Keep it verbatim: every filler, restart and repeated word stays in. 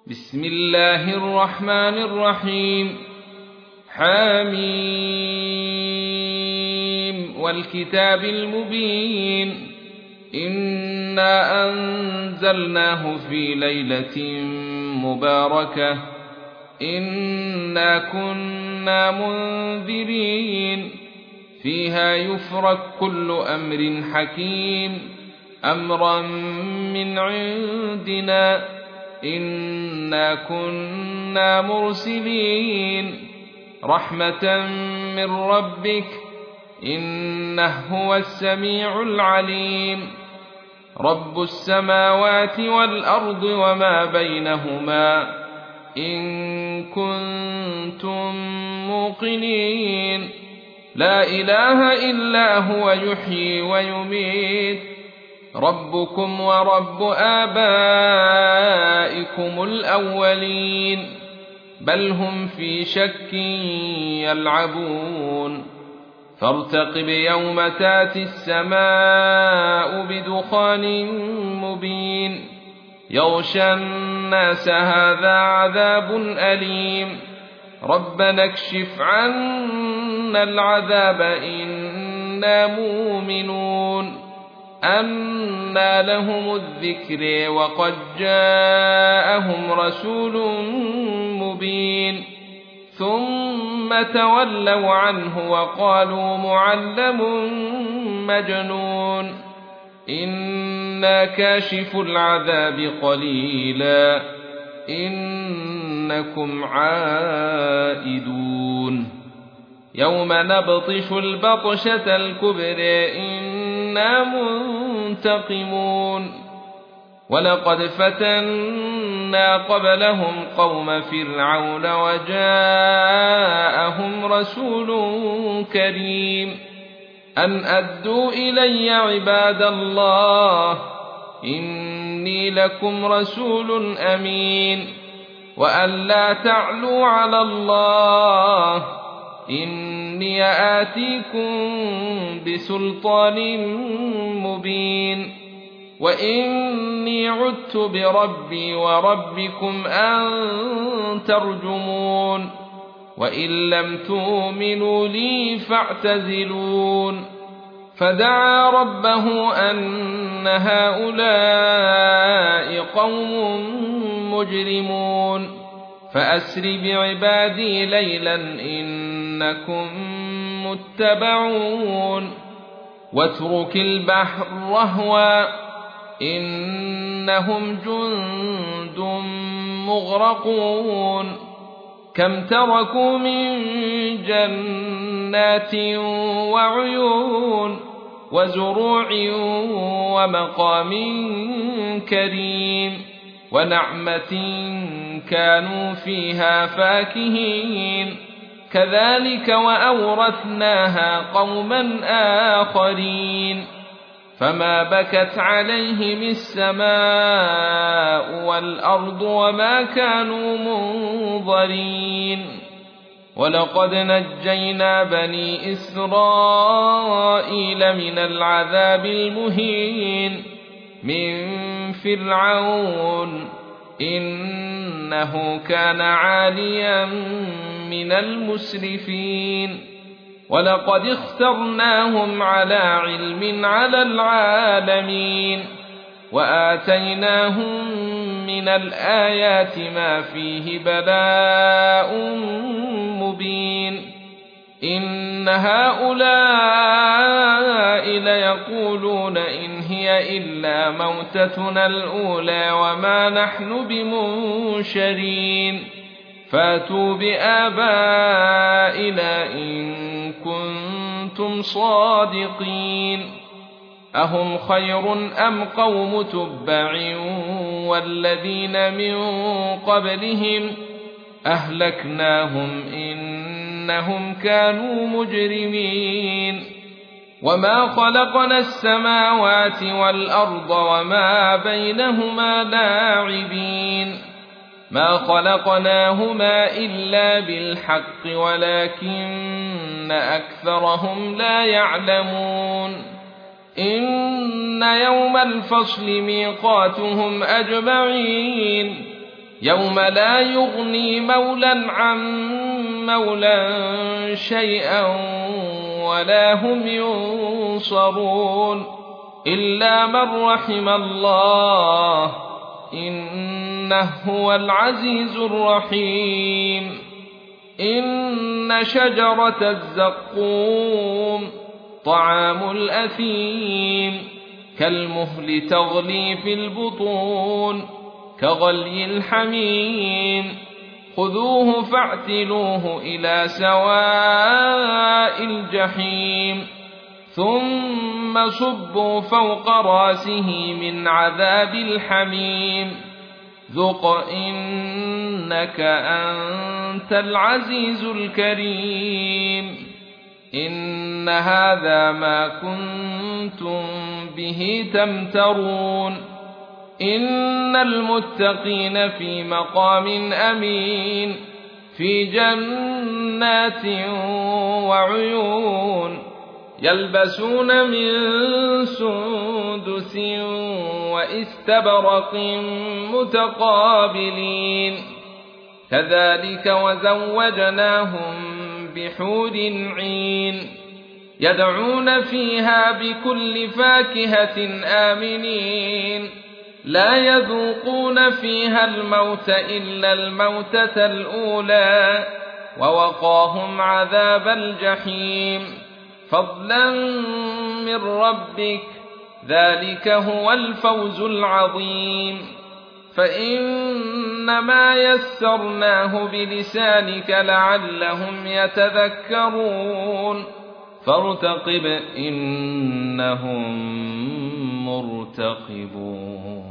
بسم الله الرحمن الرحيم. حميم والكتاب المبين إنا أنزلناه في ليلة مباركة إنا كنا منذرين فيها يفرق كل أمر حكيم أمرا من عندنا إنا كنا مرسلين رحمة من ربك إنه هو السميع العليم. رب السماوات والأرض وما بينهما إن كنتم موقنين لا إله إلا هو يحيي ويميت ربكم ورب آبائكم الأولين بل هم في شك يلعبون. فارتقب يوم تاتي السماء بدخان مبين يغشى الناس هذا عذاب أليم ربنا اكشف عنا العذاب إنا مؤمنون. أنى لهم الذكر وقد جاءهم رسول مبين ثم تولوا عنه وقالوا معلم مجنون إنا كاشف العذاب قليلا إنكم عائدون. يوم نبطش البطشة الكبرى إنا منتقمون. ولقد فتنا قبلهم قوم فرعون وجاءهم رسول كريم أن أدوا إلي عباد الله إني لكم رسول أمين وأن لا تعلوا على الله إني آتيكم بسلطان مبين وإني عدت بربي وربكم أن ترجمون وإن لم تؤمنوا لي فاعتزلون. فدعا ربه أن هؤلاء قوم مجرمون فأسر بعبادي ليلا إنكم متبعون واترك البحر رهوا إنهم جند مغرقون كم تركوا من جنات وعيون وزروع ومقام كريم ونعمة كانوا فيها فاكهين كذلك وأورثناها قوما آخرين. فما بكت عليهم السماء والأرض وما كانوا منظرين. ولقد نجينا بني إسرائيل من العذاب المهين من فرعون إنه كان عاليا من المسرفين. ولقد اخترناهم على علم على العالمين وآتيناهم من الآيات ما فيه بلاء مبين. إن هؤلاء ليقولون إن هي إلا موتتنا الأولى وما نحن بمنشرين فاتوا بآبائنا إن كنتم صادقين. أهم خير أم قوم تبع والذين من قبلهم أهلكناهم إنهم كانوا مجرمين. وما خلقنا السماوات والأرض وما بينهما لاعبين ما خلقناهما إلا بالحق ولكن أكثرهم لا يعلمون. إن يوم الفصل ميقاتهم أجمعين يوم لا يغني مولى عن مولى شيئا ولا هم ينصرون إلا من رحم الله إنه هو العزيز الرحيم إن شجرة الزقوم طعام الأثيم كالمهل تغلي في البطون كغلي الحميم خذوه فاعتلوه إلى سواء الجحيم ثم صبوا فوق راسه من عذاب الحميم ذق إنك أنت العزيز الكريم إن هذا ما كنتم به تمترون إن المتقين في مقام أمين في جنات وعيون يلبسون من سندس واستبرق متقابلين كذلك وزوجناهم بحور عين يدعون فيها بكل فاكهة آمنين لا يذوقون فيها الموت إلا الموتة الأولى ووقاهم عذاب الجحيم فضلا من ربك ذلك هو الفوز العظيم فإنما يسرناه بلسانك لعلهم يتذكرون فارتقب إنهم مرتقبون